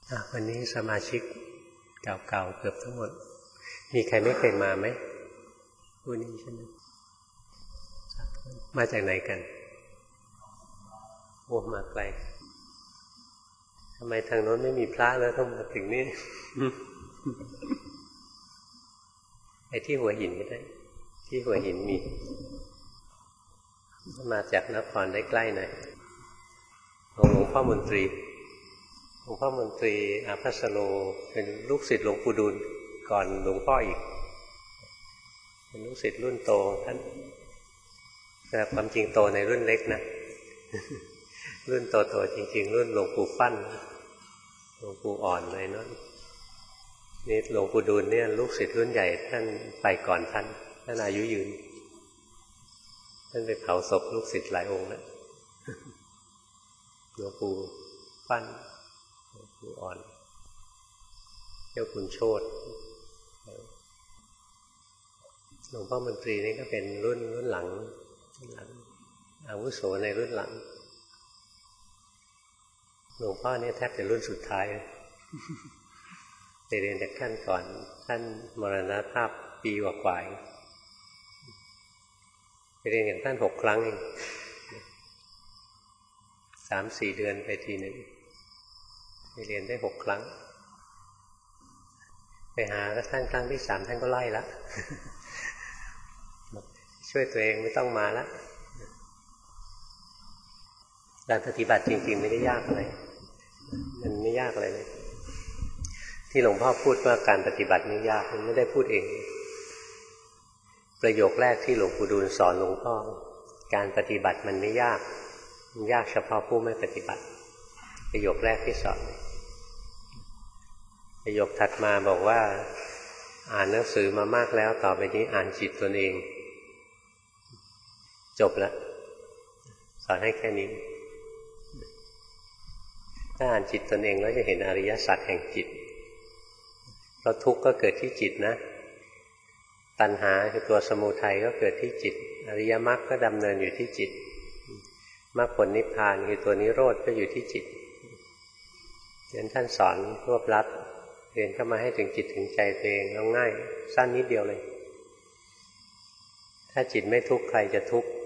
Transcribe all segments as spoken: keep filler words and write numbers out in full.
วันนี้สมาชิกเก่าๆเกือบทั้งหมดมีใครไม่เคยมาไหมผู้นี้ใช่ไหมมาจากไหนกันโอ้มาไกลทำไมทางโน้นไม่มีพระแล้วต้องมาถึงนี่ ไอ้ที่หัวหินก็ได้ที่หัวหินมีมาจากนครได้ใกล้หน่อยหลวงพ่อมนตรีหลวงพ่อมนตรีอาภัสโลเป็นลูกศิษย์หลวงปู่ดูลก่อนหลวงพ่ออีกเป็นลูกศิษย์รุ่นโตท่านแต่ความจริงโตในรุ่นเล็กนะ รุ่นโตๆจริงๆรุ่นหลวงปู่ฟั่นหลวงปู่อ่อนเลยเนาะนี่หลวงปู่ดูลเนี่ยลูกศิษย์รุ่นใหญ่ท่านไปก่อนท่านท่านอายุยืนท่านไปเผาศพลูกศิษย์หลายองค์แล้วหลวงปู่ฟั่นหลวงปู่อ่อนเจ้าคุณโชติหลวงพ่อมนตรีนี่ก็เป็นรุ่นรุ่นหลังหลังอาวุโสในรุ่นหลังหลวงพ่อเนี่ยแทบจะรุ่นสุดท้ายไปเรียนจากท่านก่อนท่านมรณภาพปีกว่าๆไปเรียนกับท่านหกครั้งเองสามสี่เดือนไปทีหนึ่งไปเรียนได้หกครั้งไปหาท่านครั้งที่สามท่านก็ไล่ละช่วยตัวเองไม่ต้องมาละการปฏิบัติจริงๆไม่ได้ยากอะไรมันไม่ยากอะไรเลยที่หลวงพ่อพูดว่าการปฏิบัติไม่ยากมันไม่ได้พูดเองประโยคแรกที่หลวงปู่ดูลสอนหลวงพ่อการปฏิบัติมันไม่ยากมันยากเฉพาะผู้ไม่ปฏิบัติประโยคแรกที่สอนประโยคถัดมาบอกว่าอ่านหนังสือมามากแล้วต่อไปนี้อ่านจิตตนเองจบแล้วสอนให้แค่นี้ถ้าอ่านจิตตนเองแล้วจะเห็นอริยสัจแห่งจิตเพราะทุกข์ก็เกิดที่จิตนะตัณหาคือตัวสมุทัยก็เกิดที่จิตอริยมรรคก็ดำเนินอยู่ที่จิตมรรคผลนิพพานคือตัวนิโรธก็อยู่ที่จิตฉะนั้นท่านสอนรวบรัดเรียนเข้ามาให้ถึงจิตถึงใจตัวเองเอาง่ายสั้นนิดเดียวเลยถ้าจิตไม่ทุกข์ใครจะทุกข์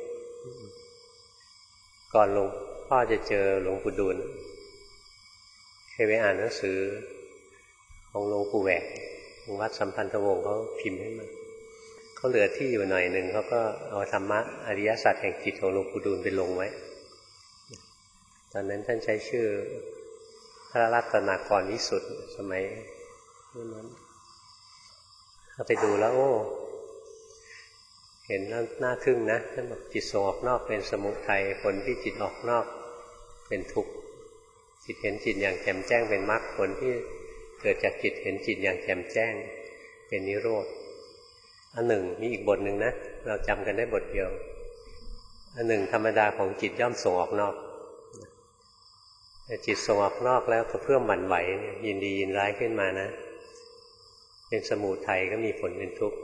ก่อนหลวงพ่อจะเจอหลวงปู่ดูลเคยไปอ่านหนังสือของหลวงปู่แหวกของวัดสัมพันธวงศ์เขาพิมพ์ให้มาเขาเหลือที่อยู่หน่อยหนึ่งเขาก็เอาธรรมะอริยสัจแห่งจิตของหลวงปู่ดูลไปลงไว้ตอนนั้นท่านใช้ชื่อพระรัตนากรวิสุทธิ์สมัยนั้นเราไปดูแล้วโอ้เห็นแล้วน่าทึ่งนะท่านบอกจิตส่งออกนอกเป็นสมุทัยผลที่จิตออกนอกเป็นทุกข์จิตเห็นจิตอย่างแจ่มแจ้งเป็นมรรคผลที่เกิดจากจิตเห็นจิตอย่างแจ่มแจ้งเป็นนิโรธอันหนึ่งมีอีกบทหนึ่งนะเราจำกันได้บทเดียวอันหนึ่งธรรมดาของจิตย่อมส่งออกนอกแต่จิตส่งออกนอกแล้วก็เพื่อมหวั่นไหวยินดียินร้ายขึ้นมานะเป็นสมุทัยก็มีผลเป็นทุกข์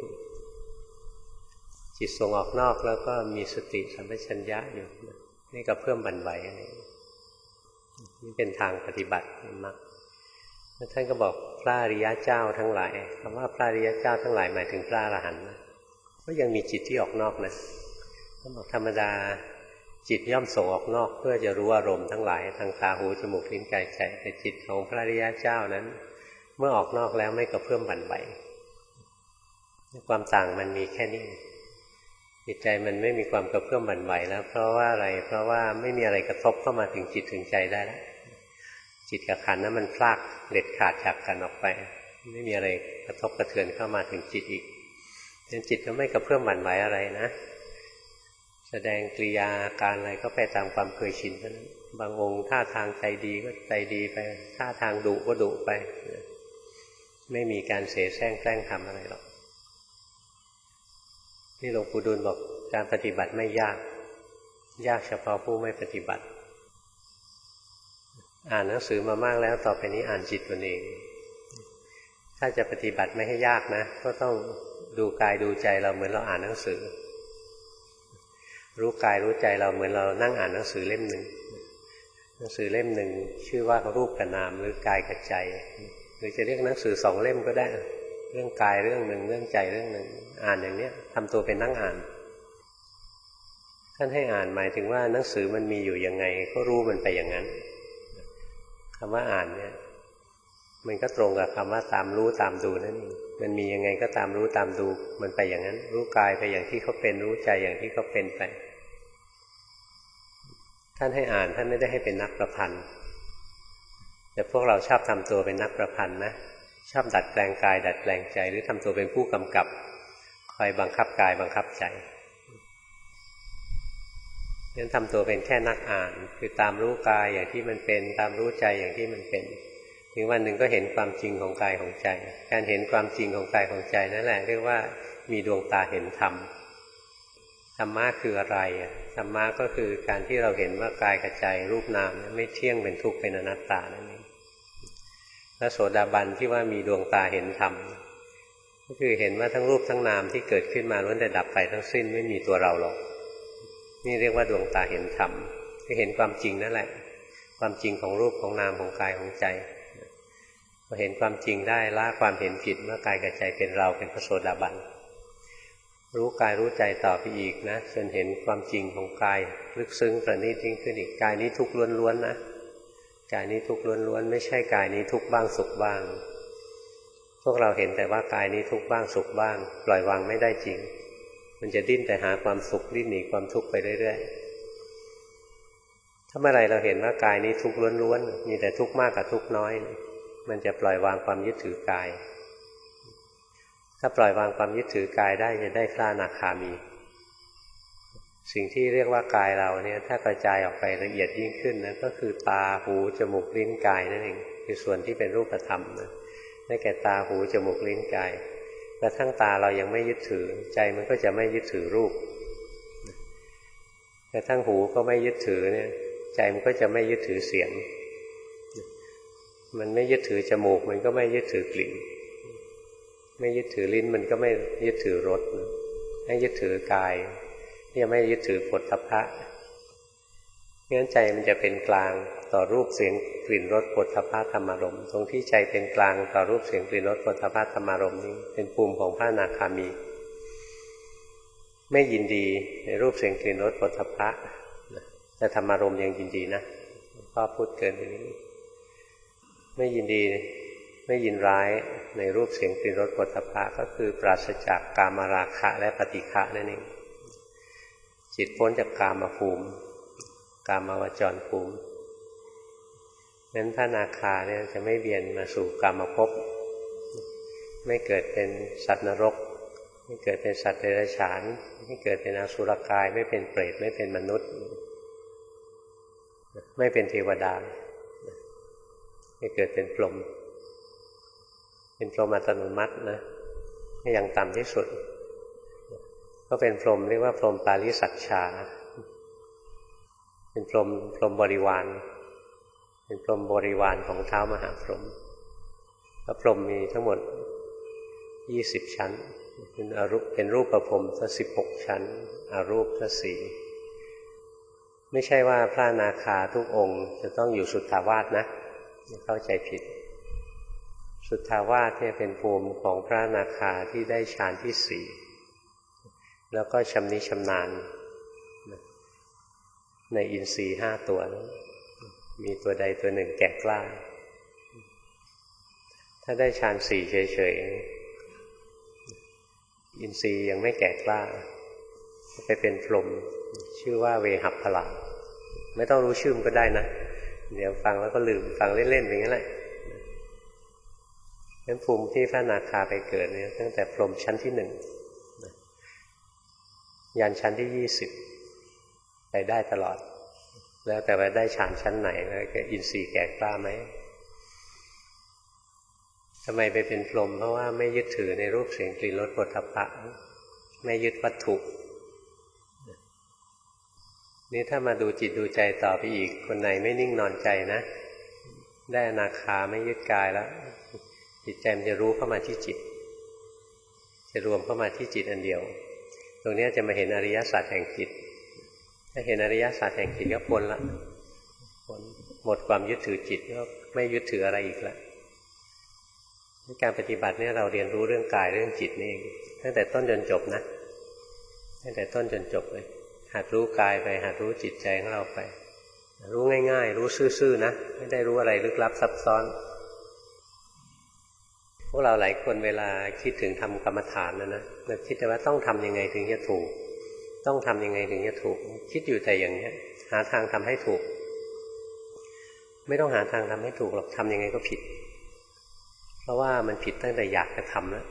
จิตส่งออกนอกแล้วก็มีสติสัมปชัญญะอยู่นี่ก็เพิ่มบันไหวอะไรนี่เป็นทางปฏิบัติมากท่านก็บอกพระอริยเจ้าทั้งหลายคำว่าพระอริยเจ้าทั้งหลายหมายถึงพระอรหันต์ก็ยังมีจิตที่ออกนอกนะท่านบอกธรรมดาจิตย่อมส่งออกนอกเพื่อจะรู้อารมณ์ทั้งหลายทางตาหูจมูกลิ้นกายใจแต่จิตของพระอริยเจ้านั้นเมื่อออกนอกแล้วไม่กระเพื่อมบั่นไหวความต่างมันมีแค่นี้จิตใจมันไม่มีความกระเพื่อมบั่นไหวแล้วเพราะว่าอะไรเพราะว่าไม่มีอะไรกระทบเข้ามาถึงจิตถึงใจได้แล้วจิตกับขันธ์นั้นมันพลากเด็ดขาดจากกันออกไปไม่มีอะไรกระทบกระเทือนเข้ามาถึงจิตอีกฉะนั้นจิตก็ไม่กระเพื่อมบั่นไหวอะไรนะแสดงกิริยาการอะไรก็ไปตามความเคยชินเท่านั้นบางองค์ท่าทางใจดีก็ใจดีไปท่าทางดุก็ดุไปไม่มีการเสแสร้งแกล้งทำอะไรหรอกนี่หลวงปู่ดูลบอกการปฏิบัติไม่ยากยากเฉพาะผู้ไม่ปฏิบัติอ่านหนังสือมามากแล้วต่อไปนี้อ่านจิตตนเองถ้าจะปฏิบัติไม่ให้ยากนะก็ต้องดูกายดูใจเราเหมือนเราอ่านหนังสือรู้กายรู้ใจเราเหมือนเรานั่งอ่านหนังสือเล่มหนึ่งหนังสือเล่มหนึ่งชื่อว่ารูปกับนามหรือกายกับใจหรือจะเรียกหนังสือสองเล่มก็ได้เรื่องกายเรื่องหนึ่งเรื่องใจเรื่องหนึ่งอ่านอย่างเนี้ยทำตัวเป็นนั่งอ่านท่านให้อ่านหมายถึงว่าหนังสือมันมีอยู่ยังไงก็รู้มันไปอย่างนั้นคำว่าอ่านเนี่ยมันก็ตรงกับคำว่าตามรู้ตามดูนั่นเองมันมียังไงก็ตามรู้ตามดูมันไปอย่างนั้นรู้กายไปอย่างที่เขาเป็นรู้ใจอย่างที่เขาเป็นไปท่านให้อ่านท่านไม่ได้ให้เป็นนักประพันธ์แต่พวกเราชอบทำตัวเป็นนักประพันธ์นะชอบดัดแปลงกายดัดแปลงใจหรือทำตัวเป็นผู้กำกับคอยบังคับกายบังคับใจงั้นทำตัวเป็นแค่นักอ่านคือตามรู้กายอย่างที่มันเป็นตามรู้ใจอย่างที่มันเป็นถึงวันหนึ่งก็เห็นความจริงของกายของใจการเห็นความจริงของกายของใจนั่นแหละเรียกว่ามีดวงตาเห็นธรรมธรรมะคืออะไรธรรมะก็คือการที่เราเห็นว่ากายกับใจรูปนามไม่เที่ยงเป็นทุกข์เป็นอนัตตานั่นเองพระโสดาบันที่ว่ามีดวงตาเห็นธรรมก็คือเห็นว่าทั้งรูปทั้งนามที่เกิดขึ้นมาล้วนแต่ดับไปทั้งสิ้นไม่มีตัวเราหรอกนี่เรียกว่าดวงตาเห็นธรรมคือเห็นความจริงนั่นแหละความจริงของรูปของนามของกายของใจพอเห็นความจริงได้ละความเห็นผิดว่ากายกับใจเป็นเราเป็นพระโสดาบันรู้กายรู้ใจต่อไปอีกนะจนเห็นความจริงของกายลึกซึ้งประณีตยิ่งขึ้นอีกกายนี้ทุกข์ล้วนๆนะกายนี้ทุกข์ล้วนๆไม่ใช่กายนี้ทุกข์บ้างสุขบ้างพวกเราเห็นแต่ว่ากายนี้ทุกข์บ้างสุขบ้างปล่อยวางไม่ได้จริงมันจะดิ้นแต่หาความสุขดิ้นหนีความทุกข์ไปเรื่อยๆถ้าเมื่อไรเราเห็นว่ากายนี้ทุกข์ล้วนๆมีแต่ทุกข์มากกับทุกข์น้อยมันจะปล่อยวางความยึดถือกายถ้าปล่อยวางความยึดถือกายได้จะได้พระอนาคามีสิ่งที่เรียกว่ากายเราเนี่ยถ้ากระจายออกไปละเอียดยิ่งขึ้นนะก็คือตาหูจมูกลิ้นกายนั่นเองคือส่วนที่เป็นรูปธรรมนะได้แก่ตาหูจมูกลิ้นกายกระทั่งตาเรายังไม่ยึดถือใจมันก็จะไม่ยึดถือรูปกระทั่งหูก็ไม่ยึดถือเนี่ยใจมันก็จะไม่ยึดถือเสียงมันไม่ยึดถือจมูกมันก็ไม่ยึดถือกลิ่นไม่ยึดถือลิ้นมันก็ไม่ยึดถือรสไม่ยึดถือกายที่ไม่ยึดถือผลทพะงั้นใจมันจะเป็นกลางต่อรูปเสียงกลิ่นรสผลทพะธรรมารมณ์ตรงที่ใจเป็นกลางต่อรูปเสียงกลิ่นรสผลทพะธรรมารมณ์นี้เป็นภูมิของพระอนาคามีไม่ยินดีในรูปเสียงกลิ่นรสผลทพะแต่ธรรมารมณ์ยังยินดีนะพ่อพูดเกินไปนิดนึงไม่ยินดีไม่ยินร้ายในรูปเสียงกลิ่นรสผลทพะก็คือปราศจากกามราคะและปฏิฆะนั่นเองจิตพ้นจากกามภูมิกามวจรภูมินั้นพระอนาคาเนี่ยจะไม่เวียนมาสู่กามภพไม่เกิดเป็นสัตว์นรกไม่เกิดเป็นสัตว์เดรัจฉานไม่เกิดเป็นอสุรกายไม่เป็นเปรตไม่เป็นมนุษย์ไม่เป็นเทวดาไม่เกิดเป็นพรหมเป็นพรหมอัตโนมัตินะอย่างต่ำที่สุดก็เป็นพรหมเรียกว่าพรหมปาริสัชชาเป็นพรหมพรหมบริวารเป็นพรหมบริวารของท้าวมหาพรหมพระพรหมมีทั้งหมดยี่สิบชั้นเป็นอรูปเป็นรูปประพรหมทั้งสิบหกชั้นอรูปทั้งสี่ไม่ใช่ว่าพระอนาคาทุกองค์จะต้องอยู่สุทธาวาสนะเข้าใจผิดสุทธาวาสเนี่ยเป็นภูมิของพระอนาคาที่ได้ฌานที่สี่แล้วก็ชำนิชำนาญในอินทรีย์ห้าตัวมีตัวใดตัวหนึ่งแก่กล้าถ้าได้ฌานสี่เฉยๆอินทรีย์ยังไม่แก่กล้าไปเป็นพรหมชื่อว่าเวหัพพละไม่ต้องรู้ชื่อมันก็ได้นะเดี๋ยวฟังแล้วก็ลืมฟังเล่นๆอย่างนั้นแหละงั้นภูมิที่พระอนาคาไปเกิดเนี่ยตั้งแต่พรหมชั้นที่หนึ่งยันชั้นที่ยี่สิบไปได้ตลอดแล้วแต่ว่าได้ฌานชั้นไหนแล้วก็อินทรีย์แก่กล้าไหมทำไมไปเป็นพรหมเพราะว่าไม่ยึดถือในรูปเสียงกลิ่นรสโผฏฐัพพะไม่ยึดวัตถุนี่ถ้ามาดูจิตดูใจต่อไปอีกคนไหนไม่นิ่งนอนใจนะได้อนาคาไม่ยึดกายแล้วจิตใจมันจะรู้เข้ามาที่จิตจะรวมเข้ามาที่จิตอันเดียวตรงนี้จะมาเห็นอริยสัจแห่งจิตถ้าเห็นอริยสัจแห่งจิตก็พ้นละพ้นหมดความยึดถือจิตก็ไม่ยึดถืออะไรอีกแล้วการปฏิบัติเนี่ยเราเรียนรู้เรื่องกายเรื่องจิตนี่เองตั้งแต่ต้นจนจบนะตั้งแต่ต้นจนจบเลยหัดรู้กายไปหัดรู้จิตใจของเราไปรู้ง่ายๆรู้ซื่อๆนะไม่ได้รู้อะไรลึกลับซับซ้อนพวกเราหลายคนเวลาคิดถึงทำกรรมฐานนะนะเราคิดแต่ว่าต้องทำยังไงถึงจะถูกต้องทำยังไงถึงจะถูกคิดอยู่แต่อย่างนี้หาทางทำให้ถูกไม่ต้องหาทางทำให้ถูกหรอกทำยังไงก็ผิดเพราะว่ามันผิดตั้งแต่อยากจะทำแล้ว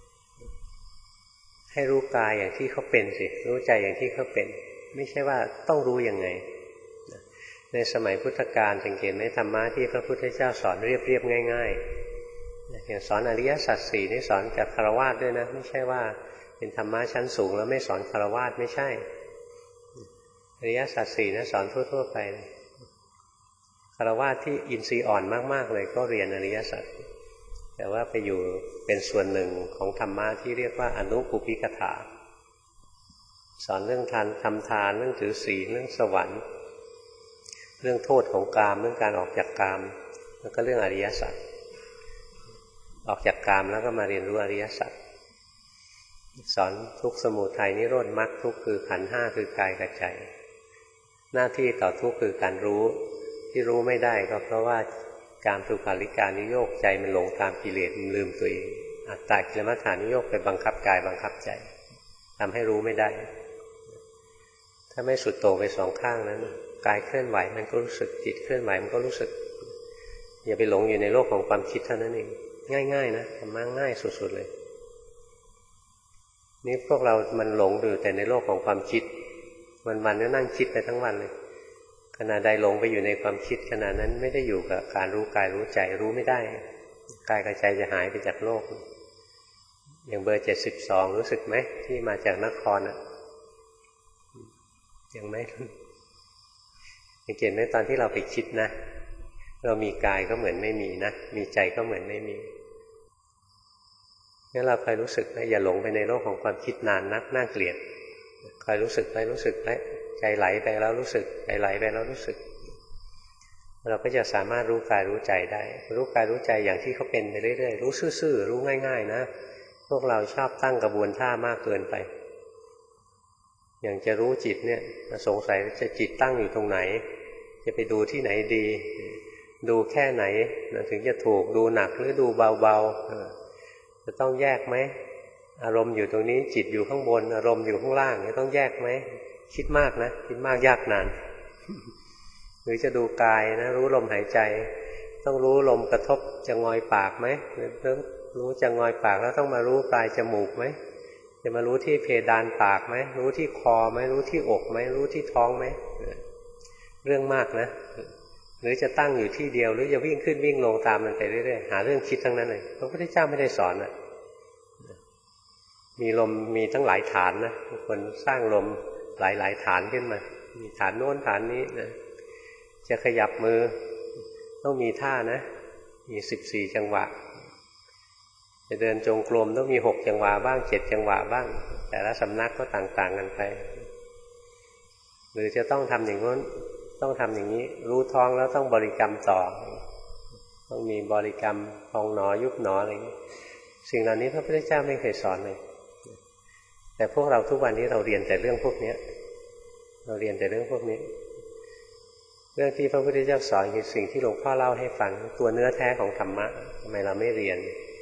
ให้รู้กายอย่างที่เขาเป็นสิรู้ใจอย่างที่เขาเป็นไม่ใช่ว่าต้องรู้ยังไงในสมัยพุทธกาลสังเกตไหมธรรมะที่พระพุทธเจ้าสอนเรียบๆง่ายๆอย่างสอนอริยสัจสี่นี่สอนกับฆราวาสด้วยนะไม่ใช่ว่าเป็นธรรมะชั้นสูงแล้วไม่สอนฆราวาสไม่ใช่อริยสัจสี่นะสอนทั่วๆไปฆราวาสที่อินทรีย์อ่อนมากๆเลยก็เรียนอริยสัจแต่ว่าไปอยู่เป็นส่วนหนึ่งของธรรมะที่เรียกว่าอนุปุพิกถาสอนเรื่องทานทำทานเรื่องถือศีลเรื่องสวรรค์เรื่องโทษของกามเรื่องการออกจากกามแล้วก็เรื่องอริยสัจออกจากกามแล้วก็มาเรียนรู้อริยสัจสอนทุกข์สมุทัยนิโรธมรรคทุกข์คือขันธ์ห้าคือกายกับใจหน้าที่ต่อทุกข์คือการรู้ที่รู้ไม่ได้ก็เพราะว่าการทุกขาริการนิโยคใจมันหลงตามกิเลสมันลืมตัวเองอัตตากิลมัฏฐานิโยคไปบังคับกายบังคับใจทำให้รู้ไม่ได้ถ้าไม่สุดโต่งไปสองข้างนั้นกายเคลื่อนไหวมันก็รู้สึกจิตเคลื่อนไหวมันก็รู้สึกอย่าไปหลงอยู่ในโลกของความคิดเท่านั้นเองง่ายๆนะทำมาง่ายสุดๆเลยนี่พวกเรามันหลงอยู่แต่ในโลกของความคิดวันๆก็นั่งคิดไปทั้งวันเลยขณะใดหลงไปอยู่ในความคิดขณะนั้นไม่ได้อยู่กับการรู้กายรู้ใจรู้ไม่ได้กายกับใจจะหายไปจากโลกอย่างเบอร์เจ็ดสิบสองรู้สึกไหมที่มาจากนครอ่ะยังไม่สังเกตไหมตอนที่เราไปคิดนะเรามีกายก็เหมือนไม่มีนะมีใจก็เหมือนไม่มีงั้นเราคอยรู้สึกนะอย่าหลงไปในโลกของความคิดนานนักน่าเกลียดคอยรู้สึกไปรู้สึกไปใจไหลไปแล้วรู้สึกใจไหลไปแล้วรู้สึกเราก็จะสามารถรู้กายรู้ใจได้รู้กายรู้ใจอย่างที่เขาเป็นไปเรื่อยๆรู้ซื่อๆรู้ง่ายๆนะพวกเราชอบตั้งกระบวนท่ามากเกินไปอย่างจะรู้จิตเนี่ยสงสัยจะจิตตั้งอยู่ตรงไหนจะไปดูที่ไหนดีดูแค่ไหนถึงจะถูกดูหนักหรือดูเบาๆจะต้องแยกไหมอารมณ์อยู่ตรงนี้จิตอยู่ข้างบนอารมณ์อยู่ข้างล่างต้องแยกไหมคิดมากนะคิดมากยากนานหรือจะดูกายนะรู้ลมหายใจต้องรู้ลมกระทบจะงอยปากไหมหรือรู้จะงอยปากแล้วต้องมารู้ปลายจมูกไหมจะมารู้ที่เพดานปากไหมรู้ที่คอไหมรู้ที่อกไหมรู้ที่ท้องไหมเรื่องมากนะหรือจะตั้งอยู่ที่เดียวหรือจะวิ่งขึ้นวิ่งลงตามมันไปเรื่อยๆหาเรื่องคิดทั้งนั้นเลยพระพุทธเจ้าไม่ได้สอนอ่ะมีลมมีทั้งหลายฐานนะบางคนสร้างลมหลายๆฐานขึ้นมามีฐานโน้นฐานนี้นะจะขยับมือต้องมีท่านะมีสิบสี่จังหวะจะเดินจงกรมต้องมีหกจังหวะบ้างเจ็ดจังหวะบ้างแต่ละสำนักก็ต่างๆกันไปหรือจะต้องทำอย่างนั้นต้องทำอย่างนี้รู้ท้องแล้วต้องบริกรรมต่อต้องมีบริกรรมพองหนอยุบหนออะไรอย่างนี้สิ่งเหล่านี้พระพุทธเจ้าไม่เคยสอนเลยแต่พวกเราทุกวันนี้เราเรียนแต่เรื่องพวกนี้เราเรียนแต่เรื่องพวกนี้เรื่องที่พระพุทธเจ้าสอนคือสิ่งที่หลวงพ่อเล่าให้ฟังตัวเนื้อแท้ของธรรมะทำไมเราไม่เรียน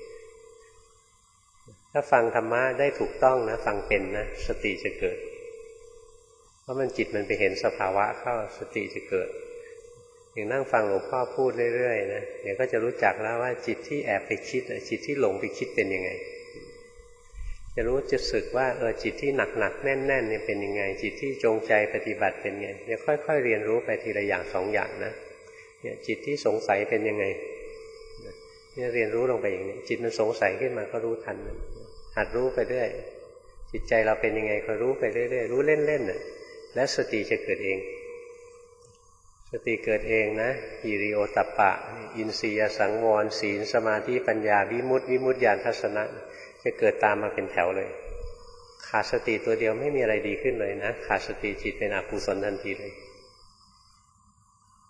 ถ้าฟังธรรมะได้ถูกต้องนะฟังเป็นนะสติจะเกิดเพราะมันจิตมันไปเห็นสภาวะเข้าสติจะเกิดอย่างนั่งฟังหลวงพ่อพูดเรื่อยๆนะเดี๋ยวก็จะรู้จักแล้วว่าจิตที่แอบไปคิดจิตที่หลงไปคิดเป็นยังไงจะรู้จะสึกว่าเออจิตที่หนักๆแน่นๆเนี่ยเป็นยังไงจิตที่จงใจปฏิบัติเป็นไงเดี๋ยวค่อยๆเรียนรู้ไปทีละอย่างสองอย่างนะเนี่ยจิตที่สงสัยเป็นยังไงเนี่ยเรียนรู้ลงไปอย่างนี้จิตมันสงสัยขึ้นมาก็รู้ทันหัดรู้ไปเรื่อยจิตใจเราเป็นยังไงก็รู้ไปเรื่อยๆรู้เล่นๆน่ะแล้วสติจะเกิดเองสติเกิดเองนะหิริโอตัปปะอินทรียสังวรศีลสมาธิปัญญาวิมุตติวิมุตติญาณทัศนะจะเกิดตามมาเป็นแถวเลยขาดสติตัวเดียวไม่มีอะไรดีขึ้นเลยนะขาดสติจิตเป็นอกุศลทันทีเลย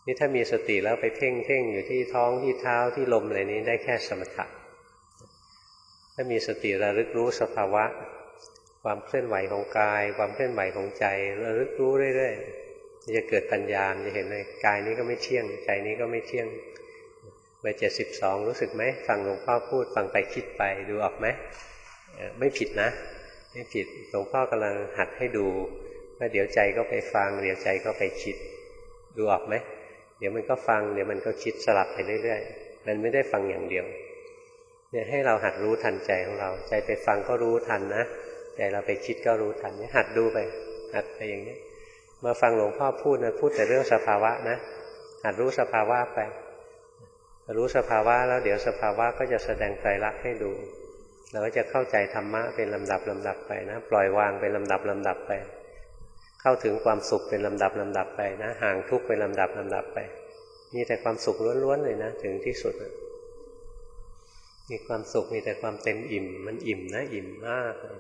นี่ถ้ามีสติแล้วไปเพ่งเพ่งอยู่ที่ท้องที่เท้าที่ลมอะไรนี้ได้แค่สมถะถ้ามีสติระลึกรู้สภาวะความเคลื่อนไหวของกายความเคลื่อนไหวของใจระลึกรู้เรื่อยๆจะเกิดปัญญาจะเห็นเลยกายนี้ก็ไม่เที่ยงใจนี้ก็ไม่เที่ยงเบอร์เจ็ดสิบสองรู้สึกไหมฟังหลวงพ่อพูดฟังไปคิดไปดูออกไหมไม่ผิดนะไม่ผิดหลวงพ่อกำลังหัดให้ดูว่าเดี๋ยวใจก็ไปฟังเดี๋ยวใจก็ไปคิดดูออกไหมเดี๋ยวมันก็ฟังเดี๋ยวมันก็คิดสลับไปเรื่อยๆมันไม่ได้ฟังอย่างเดียวเนี่ยให้เราหัดรู้ทันใจของเราใจไปฟังก็รู้ทันนะใจเราไปคิดก็รู้ทันเนี่ยหัดดูไปหัดไปอย่างนี้มาฟังหลวงพ่อพูดนะพูดแต่เรื่องสภาวะนะหัดรู้สภาวะไปรู้สภาวะแล้วเดี๋ยวสภาวะก็จะแสดงไตรลักษณ์ให้ดูเราก็จะเข้าใจธรรมะเป็นลำดับลำดับไปนะปล่อยวางเป็นลำดับลำดับไปเข้าถึงความสุขเป็นลำดับลำดับไปนะห่างทุกข์เป็นลำดับลำดับไปมีแต่ความสุขล้วนๆเลยนะถึงที่สุดมีความสุขมีแต่ความเต็มอิ่มมันอิ่มนะอิ่มมากเลย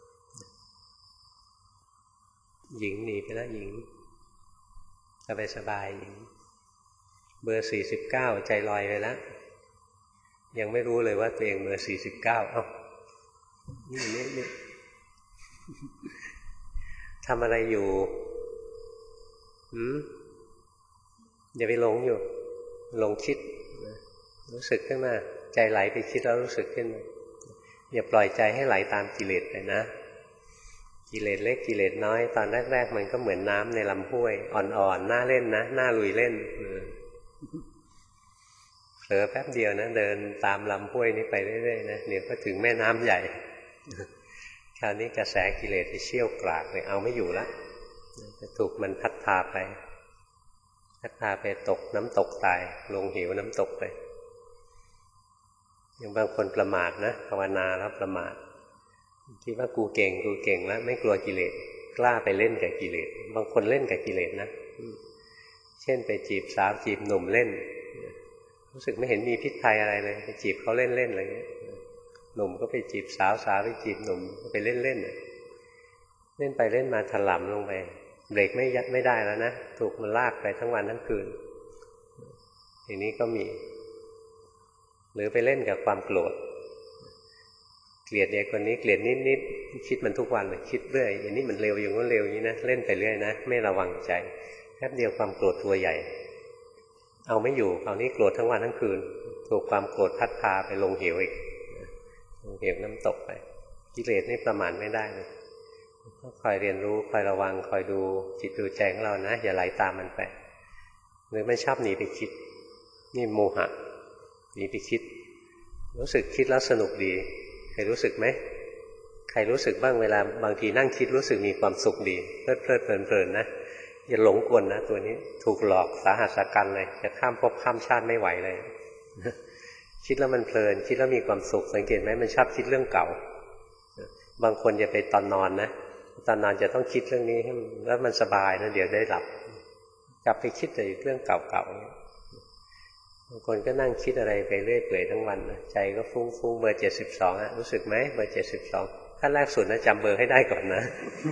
หญิงหนีไปแล้วหญิงสบายสบายหญิงเบอร์สี่สิบเก้าใจลอยไปแล้วยังไม่รู้เลยว่าตัวเองเบอร์สี่สิบเก้าเอ้านี่นี่นี่ทำอะไรอยู่หืมอย่าไปหลงอยู่หลงคิดรู้สึกขึ้นมาใจไหลไปคิดแล้วรู้สึกขึ้นมาอย่าปล่อยใจให้ไหลตามกิเลสไปนะกิเลสเล็กกิเลสน้อยตอนแรกๆมันก็เหมือนน้ำในลำห้วยอ่อนๆน่าเล่นนะน่าลุยเล่นเผลอแป๊บเดียวนะเดินตามลำห้วยนี้ไปเรื่อยๆนะเดี๋ยวก็ถึงแม่น้ำใหญ่คราวนี้กระแสกิเลสที่เชี่ยวกรากเลยเอาไม่อยู่ละจะถูกมันพัดพาไปพัดพาไปตกน้ำตกตายลงเหวน้ำตกไปอย่างบางคนประมาทนะภาวนาแล้วประมาทคิดว่ากูเก่งกูเก่งแล้วไม่กลัวกิเลสกล้าไปเล่นกับกิเลสบางคนเล่นกับกิเลสนะเช่นไปจีบสาวจีบหนุ่มเล่นรู้สึกไม่เห็นมีพิษภัยอะไรเลยไปจีบเขาเล่นเล่นอะไรเงี้ยหนุ่มก็ไปจีบสาวสาวไปจีบหนุ่มก็ไปเล่นเล่นเล่นไปเล่นมาถลำลงไปเบรกไม่ยัดไม่ได้แล้วนะถูกมันลากไปทั้งวันทั้งคืนอย่างนี้ก็มีหรือไปเล่นกับความโกรธเกลียดเด็กคนนี้เกลียดนิดๆคิดมันทุกวันเลยคิดเรื่อยอย่างนี้มันเร็วอย่างนู้นเร็วอย่างนี้นะเล่นไปเรื่อยนะไม่ระวังใจแป๊บเดียวความโกรธตัวใหญ่เอาไม่อยู่คราวนี้โกรธทั้งวันทั้งคืนถูกความโกรธพัดพาไปลงเหวอีกลงเหวน้ำตกไปกิเลสนี่ประมาณไม่ได้เลยต้องคอยเรียนรู้คอยระวังคอยดูจิตดูใจของเรานะอย่าไหลตามมันไปหรือไม่ชอบหนีไปคิดนี่โมหะหนีไปคิดรู้สึกคิดแล้วสนุกดีใครรู้สึกไหมใครรู้สึกบ้างเวลาบางทีนั่งคิดรู้สึกมีความสุขดีเพลิดเพลิดเพลินเพลินนะอย่าหลงกลนะตัวนี้ถูกหลอกสาหัสกันเลยจะข้ามภพข้ามชาติไม่ไหวเลยคิดแล้วมันเพลินคิดแล้วมีความสุขสังเกตไหมมันชอบคิดเรื่องเก่าบางคนจะไปตอนนอนนะตอนนอนจะต้องคิดเรื่องนี้ให้แล้วมันสบายนะเดี๋ยวได้หลับกลับไปคิดแต่เรื่องเก่าๆบางคนก็นั่งคิดอะไรไปเรื่อยเปื่อยทั้งวันนะใจก็ฟุ้งฟุ้งเบอร์เจ็ดสิบสองอะรู้สึกไหมเบอร์เจ็ดสิบสองขั้นแรกสุดนะจำเบอร์ให้ได้ก่อนนะ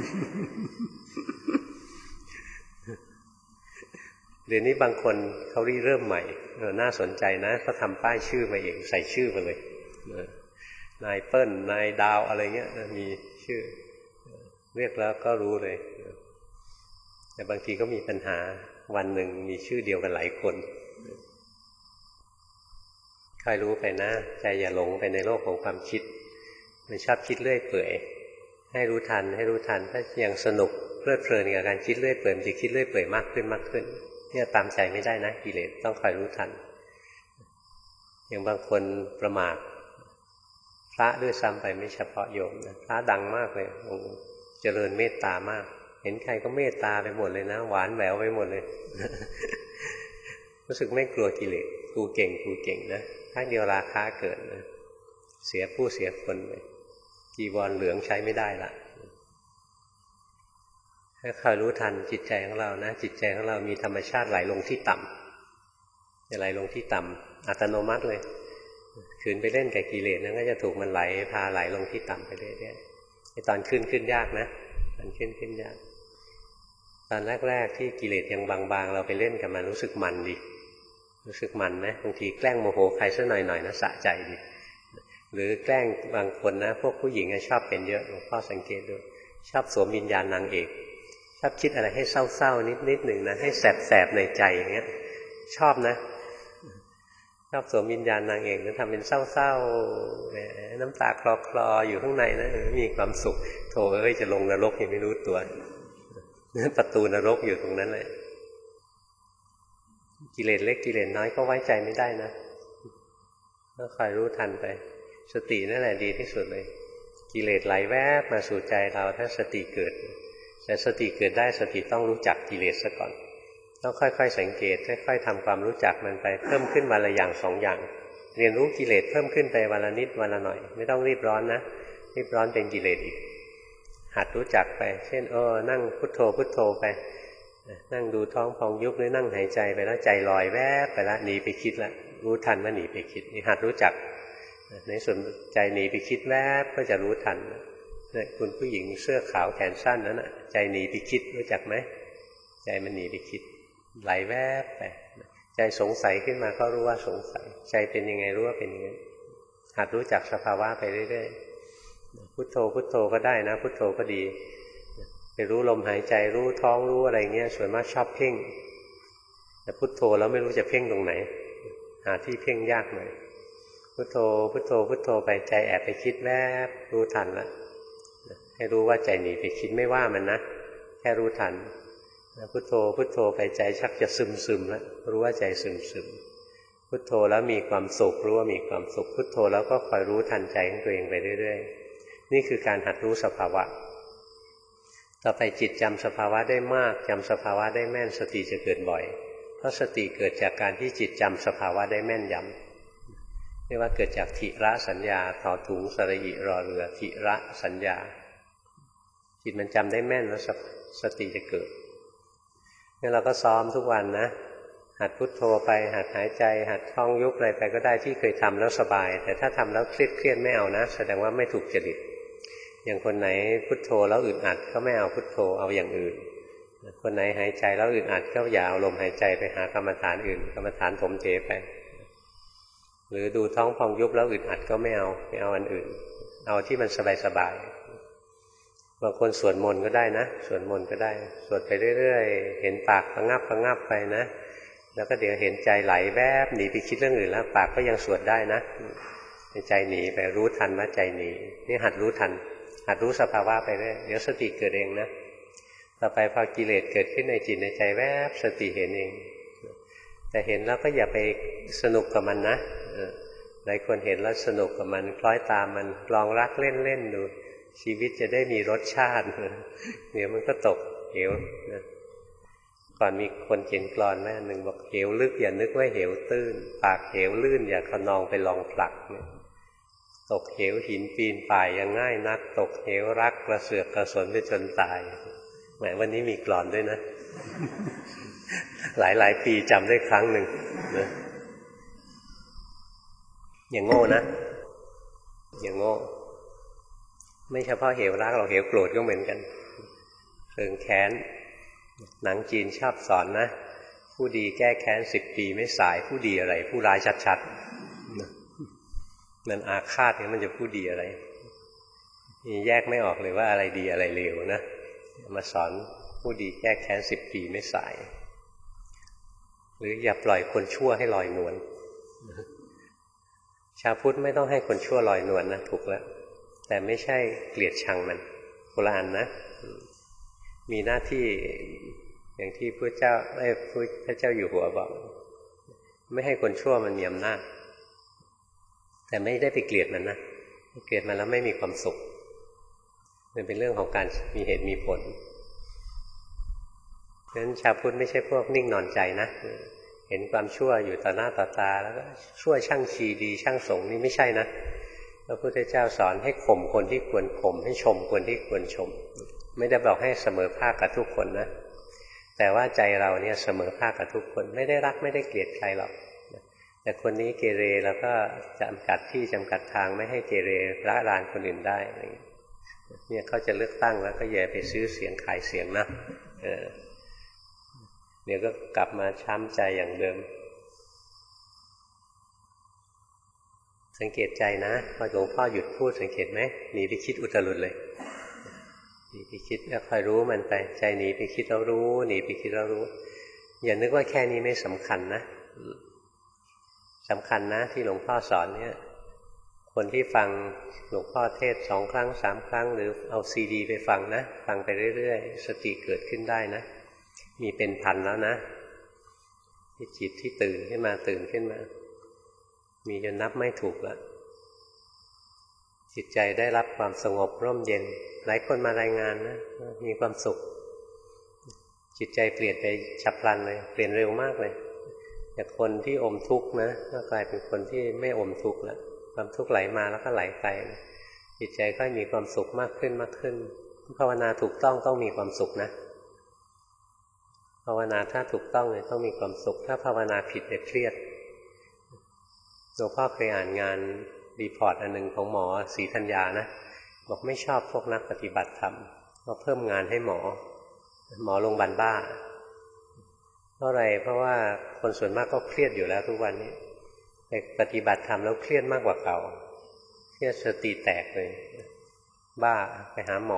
เดี๋ยวนี้บางคนเขารีเริ่มใหม่เออน่าสนใจนะเขาทำป้ายชื่อมาเองใส่ชื่อมาเลยนายเปิ้ลนายดาวอะไรเงี้ยมีชื่อเรียกแล้วก็รู้เลยแต่บางทีก็มีปัญหาวันหนึ่งมีชื่อเดียวกันหลายคนคอยรู้ไปนะใจอย่าหลงไปในโลกของความคิดมันชอบคิดเรื่อยเปื่อยให้รู้ทันให้รู้ทันถ้ายังสนุกเพลิดเพลินกับการคิดเรื่อยเปื่อยมันจะคิดเรื่อยเปื่อยมากขึ้นมากขึ้นเนี่ยตามใจไม่ได้นะกิเลสต้องคอยรู้ทันอย่างบางคนประมาทพระด้วยซ้ำไปไม่เฉพาะโยมนะพระดังมากเลยองค์เจริญเมตตามากเห็นใครก็เมตตาไปหมดเลยนะหวานแหววไปหมดเลย รู้สึกไม่กลัวกิเลสกูเก่งกูเก่งนะถ้าเดียวราคะเกิดนะเสียผู้เสียคนเลยจีวรเหลืองใช้ไม่ได้ละให้คอยรู้ทันจิตใจของเรานะจิตใจของเรามีธรรมชาติไหลลงที่ต่ำจะไหลลงที่ต่ำอัตโนมัติเลยขืนไปเล่นกับกิเลสนั้นก็จะถูกมันไหลพาไหลลงที่ต่ำไปเรื่อยๆไอ้ตอนขึ้นขึ้นยากนะตอนขึ้นขึ้นยากตอนแรกๆที่กิเลสยังบางๆเราไปเล่นกับมันรู้สึกมันดีรู้สึกมันไหมบางทีแกล้งโมโหใครสักหน่อยๆนะสะใจดีหรือแกล้งบางคนนะพวกผู้หญิงชอบเป็นเยอะหลวงพ่อสังเกตดูชอบสวมวิญญาณนางเอกชอบคิดอะไรให้เศร้าๆนิดๆหนึ่งนะให้แสบๆในใจอย่างเงี้ยชอบนะชอบสวมวิญญาณนางเอกแล้วทำเป็นเศร้าๆน้ำตาคลอๆอยู่ข้างในนะมีความสุขโธ่เอ้ยจะลงนรกยังไม่รู้ตัวประตูนรกอยู่ตรงนั้นเลยกิเลสเล็กกิเลสน้อยก็ไว้ใจไม่ได้นะก็คอยรู้ทันไปสตินั่นแหละดีที่สุดเลยกิเลสไหลแวบมาสู่ใจเราถ้าสติเกิดแต่สติเกิดได้สติต้องรู้จักกิเลสซะก่อนต้องค่อยๆสังเกตค่อยๆทำความรู้จักมันไปเพิ่มขึ้นวันละอย่างสองอย่างเรียนรู้กิเลสเพิ่มขึ้นไปวันละนิดวันละหน่อยไม่ต้องรีบร้อนนะรีบร้อนเป็นกิเลสอีกหัดรู้จักไปเช่นเออนั่งพุทโธพุทโธไปนั่งดูท้องพองยุบหรือนั่งหายใจไปแล้วใจลอยแวบไปแล้วหนีไปคิดแล้วรู้ทันว่าหนีไปคิดนี่หัดรู้จักในส่วนใจหนีไปคิดแวบก็จะรู้ทันเนี่ยคุณผู้หญิงเสื้อขาวแขนสั้นนั้นน่ะใจหนีไปคิดรู้จักไหมใจมันหนีไปคิดไหลแวบไปใจสงสัยขึ้นมาก็รู้ว่าสงสัยใจเป็นยังไงรู้ว่าเป็นยังไงหัดรู้จักสภาวะไปเรื่อยๆพุทโธพุทโธก็ได้นะพุทโธก็ดีไปรู้ลมหายใจรู้ท้องรู้อะไรเงี้ยส่วนมากชอบเพ่งแต่พุทโธแล้วไม่รู้จะเพ่งตรงไหนหาที่เพ่งยากหน่อยพุทโธพุทโธพุทโธไปใจแอบไปคิดแวบรู้ทันละให้รู้ว่าใจหนีไปคิดไม่ว่ามันนะแค่รู้ทันพุทโธพุทโธไปใจชักจะซึมซึมแล้วรู้ว่าใจซึมซึมพุทโธแล้วมีความสุขรู้ว่ามีความสุขพุทโธแล้วก็คอยรู้ทันใจของตัวเองไปเรื่อยๆนี่คือการหัดรู้สภาวะต่อไปจิตจำสภาวะได้มากจำสภาวะได้แม่นสติจะเกิดบ่อยเพราะสติเกิดจากการที่จิตจำสภาวะได้แม่นยำเรียกว่าเกิดจากทิระสัญญาถอถุงสระอิรอเรือทิระสัญญาจิตมันจำได้แม่นแล้วสติจะเกิดงั้นเราก็ซ้อมทุกวันนะหัดพุทโธไปหัดหายใจหัดท่องยุบอะไรไปก็ได้ที่เคยทำแล้วสบายแต่ถ้าทำแล้วเครียดเครียดไม่เอานะแสดงว่าไม่ถูกจริตอย่างคนไหนพุทโธแล้วอึดอัดก็ไม่เอาพุทโธเอาอย่างอื่นคนไหนหายใจแล้วอึดอัดก็อย่าเอาลมหายใจไปหากรรมฐานอื่นกรรมฐานถมเทไปหรือดูท้องพองยุบแล้วอึดอัดก็ไม่เอาไม่เอาอันอื่นเอาที่มันสบายๆบางคนสวดมนต์ก็ได้นะสวดมนต์ก็ได้สวดไปเรื่อยๆเห็นปากระงับระงับไปนะแล้วก็เดี๋ยวเห็นใจไหลแวบหนีไปคิดเรื่องอื่นแล้วปากก็ยังสวดได้นะใจหนีไปรู้ทันว่าใจหนีนี่หัดรู้ทันหัดรู้สภาวะไปเรื่อยเดี๋ยวสติเกิดเองนะต่อไปพอกิเลสเกิดขึ้นในจิตในใจแวบสติเห็นเองแต่เห็นแล้วก็อย่าไปสนุกกับมันนะหลายคนเห็นแล้วสนุกกับมันคล้อยตามมันลองรักเล่นๆดูชีวิตจะได้มีรสชาติเดี๋ยวมันก็ตกเหวนะก่อนมีคนเขียนกลอนแม่หนึ่งบอกเหวลึกอย่านึกว่าเหวตื้นปากเหวลื่นอย่าขนองไปลองผลักเนี่ยตกเหวหินปีนป่ายยังง่ายนักตกเหวรักกระเสือกกระสนไปจนตายแหมวันนี้มีกลอนด้วยนะ หลายหลายปีจำได้ครั้งหนึ่งนะอย่างโง่นะอย่างโง่ไม่เฉพาะเหวรักเราเหวโกรธก็เหมือนกันเพลิงแค้นหนังจีนชอบสอนนะผู้ดีแก้แค้นสิบปีไม่สายผู้ดีอะไรผู้ร้ายชัดๆมันอาฆาตเนี่ยมันจะผู้ดีอะไรนี่แยกไม่ออกเลยว่าอะไรดีอะไรเลวนะมาสอนผู้ดีแก้แค้นสิบปีไม่สายหรืออย่าปล่อยคนชั่วให้ลอยนวลชาวพุทธไม่ต้องให้คนชั่วลอยนวลนะถูกแล้วแต่ไม่ใช่เกลียดชังมันโบราณนะมีหน้าที่อย่างที่พระเจ้าไอ้พระเจ้าอยู่หัวบอกไม่ให้คนชั่วมันมีอำนาจแต่ไม่ได้ไปเกลียดมันนะเกลียดมันแล้วไม่มีความสุขมันเป็นเรื่องของการมีเหตุมีผลเพราะฉะนั้นชาวพุทธไม่ใช่พวกนิ่งนอนใจนะเห็นความชั่วอยู่ต่อหน้าต่อตาแล้วก็ชั่วช่างชีดีช่างสงนี่ไม่ใช่นะพระพุทธเจ้าสอนให้ข่มคนที่ควรข่มให้ชมคนที่ควรชมไม่ได้บอกให้เสมอภาคกับทุกคนนะแต่ว่าใจเราเนี่ยเสมอภาคกับทุกคนไม่ได้รักไม่ได้เกลียดใครหรอกแต่คนนี้เกเรแล้วก็จำกัดที่จำกัดทางไม่ให้เกเรละลานคนอื่นได้เนี่ยเขาจะเลือกตั้งแล้วก็อย่าไปซื้อเสียงขายเสียงนะเดี๋ยวก็กลับมาช้ำใจอย่างเดิมสังเกตใจนะพอหลวงพ่อหยุดพูดสังเกตไหมหนีไปคิดอุตรุดเลยหนีไปคิดแล้วคอยรู้มันไปใจหนีไปคิดแล้วรู้หนีไปคิดแล้วรู้อย่านึกว่าแค่นี้ไม่สำคัญนะสำคัญนะที่หลวงพ่อสอนเนี่ยคนที่ฟังหลวงพ่อเทศสองครั้งสามครั้งหรือเอาซีดีไปฟังนะฟังไปเรื่อยๆสติเกิดขึ้นได้นะมีเป็นพันแล้วนะที่จิตที่ตื่นขึ้นมาตื่นขึ้นมามีจนนับไม่ถูกแล้วจิตใจได้รับความสงบร่มเย็นหลายคนมารายงานนะมีความสุขจิตใจเปลี่ยนไปฉับพลันเลยเปลี่ยนเร็วมากเลยจากคนที่อมทุกข์นะก็กลายเป็นคนที่ไม่อมทุกข์แล้วความทุกข์ไหลมาแล้วก็ไหลไปจิตใจก็มีความสุขมากขึ้นมากขึ้นภาวนาถูกต้องต้องมีความสุขนะภาวนาถ้าถูกต้องเนี่ยต้องมีความสุขถ้าภาวนาผิดจะเครียดหลวงพ่อเคยอ่านงานรีพอร์ตอันหนึ่งของหมอศรีธัญญานะบอกไม่ชอบพวกนักปฏิบัติธรรมก็เพิ่มงานให้หมอหมอโรงพยาบาลบ้าเพราะอะไรเพราะว่าคนส่วนมากก็เครียดอยู่แล้วทุกวันนี้แต่ปฏิบัติธรรมแล้วเครียดมากกว่าเก่าเครียดสติแตกเลยบ้าไปหาหมอ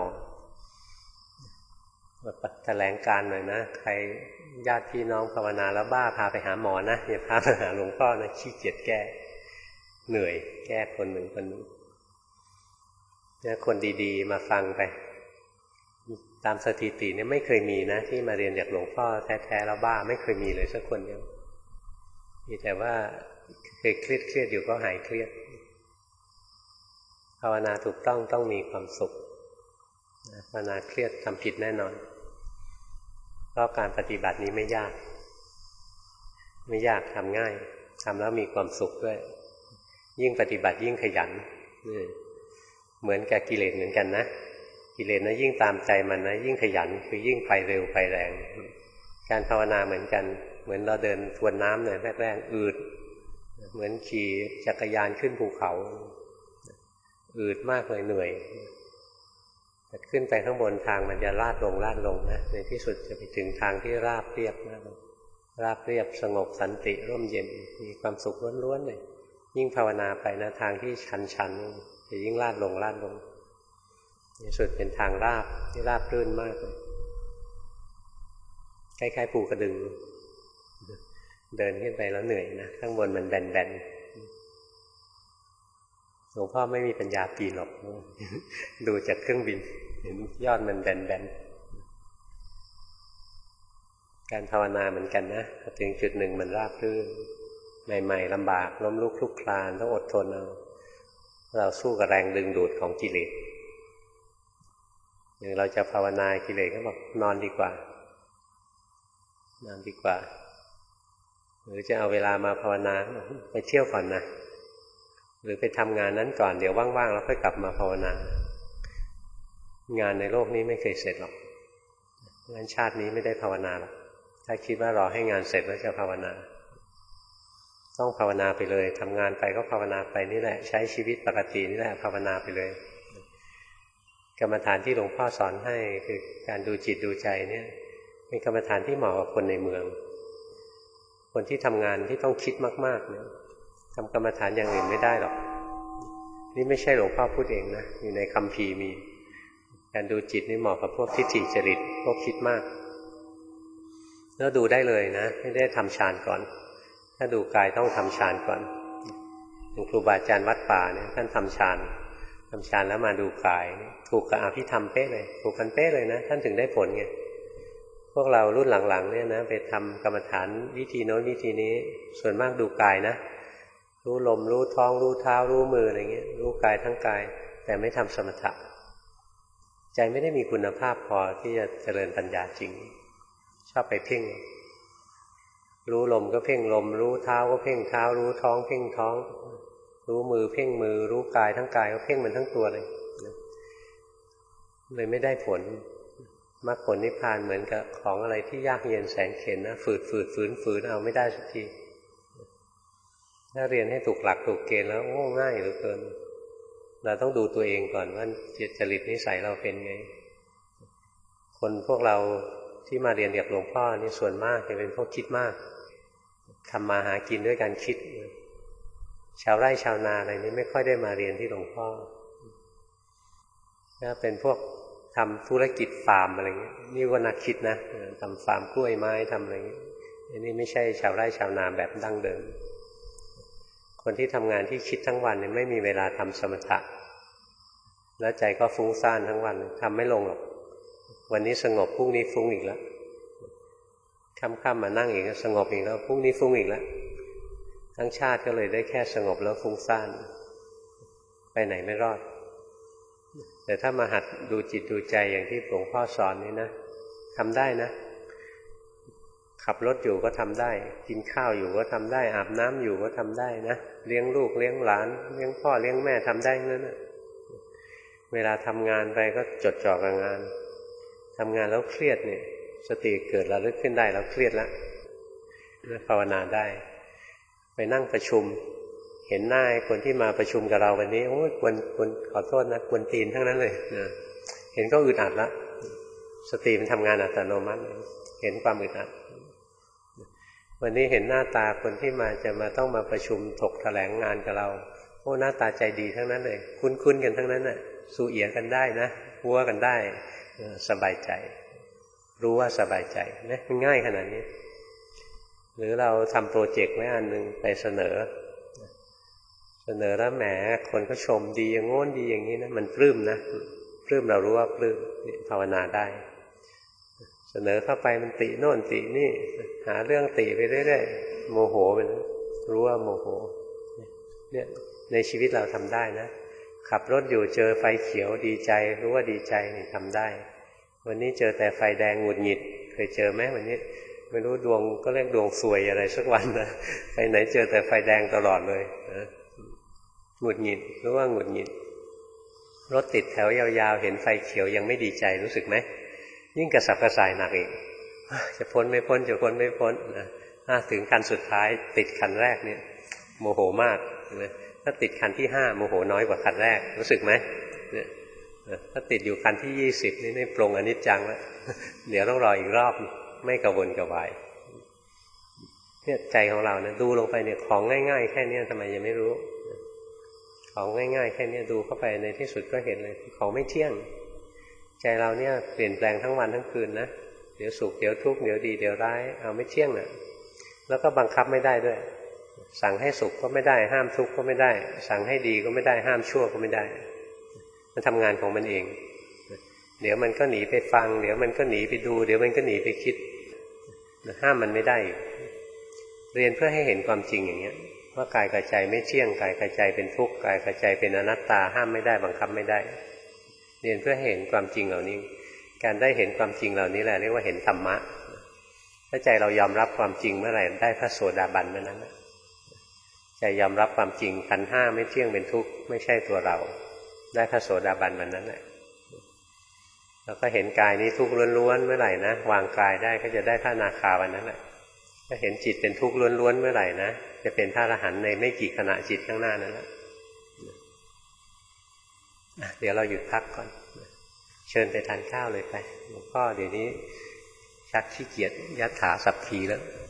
แถลงการหน่อยนะใครญาติพี่น้องภาวนาแล้วบ้าพาไปหาหมอนะอย่าพาไปหาหลวงพ่อนะขี้เกียจแก้เหนื่อยแก้คนหนึ่งคนหนึ่งเนี่ยคนดีๆมาฟังไปตามสถิติเนี่ยไม่เคยมีนะที่มาเรียนจากหลวงพ่อแท้ๆแล้วบ้าไม่เคยมีเลยสักคนเดียวมีแต่ว่าเคยเครียดเครียดอยู่ก็หายเครียดภาวนาถูกต้องต้องมีความสุขภาวนาเครียดทำผิดแน่นอนเพราะการปฏิบัตินี้ไม่ยากไม่ยากทำง่ายทำแล้วมีความสุขด้วยยิ่งปฏิบัติยิ่งขยันเหมือนกับกิเลสเหมือนกันนะกิเลสนะยิ่งตามใจมันนะยิ่งขยันคือยิ่งไปเร็วไปแรงการภาวนาเหมือนกันเหมือนเราเดินทวนน้ำเนี่ยแรกๆอืดเหมือนขี่จักรยานขึ้นภูเขาอืดมากเลยเหนื่อยแต่ขึ้นไปข้างบนทางมันจะลาดลงลาดลงนะในที่สุดจะไปถึงทางที่ราบเรียบนะราบเรียบสงบสันติร่มเย็นมีความสุขล้วนๆเลยยิ่งภาวนาไปนะทางที่ชันๆจะยิ่งลาดลงลาดลงในสุดเป็นทางราบที่ราบรื่นมากเลยคล้ายๆภูกระดึงเดินขึ้นไปแล้วเหนื่อยนะข้างบนมันแบนๆหลวงพ่อไม่มีปัญญาปีนหรอกดูจากเครื่องบินเห็นยอดมันแบนๆการภาวนาเหมือนกันนะถึงจุดหนึ่งมันราบรื่นใหม่ๆลำบากล้มลุกคลุกคลานต้องอดทนเอาเราสู้กับแรงดึงดูดของกิเลสอย่างเราจะภาวนากิเลสก็บอกนอนดีกว่านอนดีกว่าหรือจะเอาเวลามาภาวนาไปเที่ยวก่อนนะหรือไปทำงานนั้นก่อนเดี๋ยวว่างๆแล้วค่อยกลับมาภาวนางานในโลกนี้ไม่เคยเสร็จหรอกงั้นชาตินี้ไม่ได้ภาวนาหรอกถ้าคิดว่ารอให้งานเสร็จแล้วจะภาวนาต้องภาวนาไปเลยทำงานไปก็ภาวนาไปนี่แหละใช้ชีวิตปกตินี่แหละภาวนาไปเลยกรรมฐานที่หลวงพ่อสอนให้คือการดูจิตดูใจเนี่ยเป็นกรรมฐานที่เหมาะกับคนในเมืองคนที่ทำงานที่ต้องคิดมากๆเนี่ยทำกรรมฐานอย่างอื่นไม่ได้หรอกนี่ไม่ใช่หลวงพ่อพูดเองนะอยู่ในคัมภีร์มีการดูจิตนี่เหมาะกับพวกทิฏฐิจริตพวกคิดมากแล้วดูได้เลยนะไม่ได้ทำฌานก่อนถ้าดูกายต้องทำฌานก่อนอย่างครูบาอาจารย์วัดป่าเนี่ยท่านทำฌานทำฌานแล้วมาดูกายถูกกับอภิธรรมเป๊ะเลยถูกกันเป๊ะเลยนะท่านถึงได้ผลไงพวกเรารุ่นหลังๆเนี่ยนะไปทำกรรมฐานวิธีโน้นวิธีนี้ส่วนมากดูกายนะรู้ลมรู้ท้องรู้เท้ารู้มืออะไรเงี้ยรู้กายทั้งกายแต่ไม่ทำสมถะใจไม่ได้มีคุณภาพพอที่จะเจริญปัญญาจริงชอบไปเพ่งรู้ลมก็เพ่งลมรู้เท้าก็เพ่งเท้ารู้ท้องเพ่งท้องรู้มือเพ่งมือรู้กายทั้งกายก็เพ่งมันทั้งตัวเลยเลยไม่ได้ผลมรรคผลนิพพานเหมือนกับของอะไรที่ยากเย็นแสนเข็ญนะฝืดฝืดฝืนฝืนเอาไม่ได้สักทีถ้าเรียนให้ถูกหลักถูกเกณฑ์แล้วโอ้ง่ายเหลือเกินเราต้องดูตัวเองก่อนว่าจิตจริตนิสัยเราเป็นไงคนพวกเราที่มาเรียนกับหลวงพ่อนี่ส่วนมากจะเป็นพวกคิดมากทำมาหากินด้วยการคิดชาวไร่ชาวนาอะไรนี้ไม่ค่อยได้มาเรียนที่หลวงพ่อถ้าเป็นพวกทำธุรกิจฟาร์มอะไรเงี้ยนี่ก็นักคิดนะทำฟาร์มกล้วยไม้ทำอะไรเงี้ยอันนี้ไม่ใช่ชาวไร่ชาวนาแบบดั้งเดิมคนที่ทำงานที่คิดทั้งวันเนี่ยไม่มีเวลาทำสมถะแล้วใจก็ฟุ้งซ่านทั้งวันทำไม่ลงหรอกวันนี้สงบพรุ่งนี้ฟุ้งอีกแล้วค่ำๆมานั่งอีกสงบอีกแล้วพรุ่งนี้ฟุ้งอีกแล้วทั้งชาติก็เลยได้แค่สงบแล้วฟุ้งซ่านไปไหนไม่รอดแต่ถ้ามาหัดดูจิตดูใจอย่างที่หลวงพ่อสอนนี่นะทำได้นะขับรถอยู่ก็ทำได้กินข้าวอยู่ก็ทำได้อาบน้ำอยู่ก็ทำได้นะเลี้ยงลูกเลี้ยงหลานเลี้ยงพ่อเลี้ยงแม่ทำได้นั่นนะเวลาทำงานไปก็จดจ่อกับงานทำงานแล้วเครียดเนี่ยสติเกิดระลึกขึ้นได้แล้วเครียดแล้วภาวนาได้ไปนั่งประชุมเห็นหน้าคนที่มาประชุมกับเราวันนี้โอ้ยควรควรขอโทษนะควรตีนทั้งนั้นเลยนะเห็นก็อึดอัดละสติมันทำงานอัตโนมัติเห็นความอึดอัดวันนี้เห็นหน้าตาคนที่มาจะมาต้องมาประชุมถกแถลงงานกับเราโอ้หน้าตาใจดีทั้งนั้นเลยคุ้นๆกันทั้งนั้นน่ะสู้เอียกันได้นะหัวกันได้สบายใจรู้ว่าสบายใจนะมันง่ายขนาดนี้หรือเราทำโปรเจกต์ไว้อันหนึ่งไปเสนอเสนอแล้วแหมคนก็ชมดีอย่างโน้นดีอย่างนี้นะมันปลื้มนะปลื้มเรารู้ว่าปลื้มภาวนาได้เสนอเข้าไปมันติโน่นตินี่หาเรื่องติไปเรื่อยๆโมโหมันรู้ว่าโมโหเนี่ยในชีวิตเราทำได้นะขับรถอยู่เจอไฟเขียวดีใจรู้ว่าดีใจนี่ทำได้วันนี้เจอแต่ไฟแดงหงุดหงิดเคยเจอไหมวันนี้ไม่รู้ดวงก็เรียกดวงซวยอะไรสักวันนะไปไหนเจอแต่ไฟแดงตลอดเลยนะหงุดหงิดรู้ว่าหงุดหงิดรถติดแถวยาวๆเห็นไฟเขียวยังไม่ดีใจรู้สึกไหมยิ่งกระสับกระส่ายหนักอีกจะพ้นไม่พ้นจะพ้นไม่พ้นนะถึงคันสุดท้ายติดคันแรกเนี่ยโมโหมากนะถ้าติดคันที่ห้าโมโหน้อยกว่าคันแรกรู้สึกไหมเนี่ยถ้าติดอยู่คันที่ยี่สิบนี่นี่ปรงอนิจจังแล้วเดี๋ยวต้องรออีกรอบไม่กระวนกระวายเนี่ยใจของเราเนี่ยดูลงไปเนี่ยของง่ายๆแค่นี้ทำไมยังไม่รู้ของง่ายๆแค่นี้ดูเข้าไปในที่สุดก็เห็นเลยของไม่เที่ยงใจเราเนี่ยเปลี่ยนแปลงทั้งวันทั้งคืนนะเดี๋ยวสุขเดี๋ยวทุกข์เดี๋ยวดีเดี๋ยวร้ายเอาไม่เที่ยงน่ะแล้วก็บังคับไม่ได้ด้วยสั่งให้สุขก็ไม่ได้ห้ามทุกข์ก็ไม่ได้สั่งให้ดีก็ไม่ได้ห้ามชั่วก็ไม่ได้มันทำงานของมันเองเดี๋ยวมันก็หนีไปฟังเดี๋ยวมันก็หนีไปดูเดี๋ยวมันก็หนีไปคิดห้ามมันไม่ได้เรียนเพื่อให้เห็นความจริงอย่างเงี้ยว่ากายกับใจไม่เที่ยงกายกับใจเป็นทุกข์กายกับใจเป็นอนัตตาห้ามไม่ได้บังคับไม่ได้เรียนเพื่อให้เห็นความจริงเหล่านี้การได้เห็นความจริงเหล่านี้แหละเรียกว่าเห็นธรรมะถ้าใจเรายอมรับความจริงเมื่อไหร่ได้พระโสดาบันเมื่อนั้นใจยอมรับความจริงขันธ์ห้าไม่เที่ยงเป็นทุกข์ไม่ใช่ตัวเราได้พระโสดาบันวันนั้นแหละแล้วก็เห็นกายนี้ทุกข์ล้วนๆเมื่อไหร่นะวางกายได้ก็จะได้พระอนาคาวันนั้นแหละถ้าเห็นจิตเป็นทุกข์ล้วนๆเมื่อไหร่นะจะเป็นพระอรหันต์ในไม่กี่ขณะจิตข้างหน้านั้นแหละเดี๋ยวเราหยุดพักก่อนเชิญไปทานข้าวเลยไปหลวงพ่อเดี๋ยวนี้ชักขี้เกียจยัดถาสัพพีแล้ว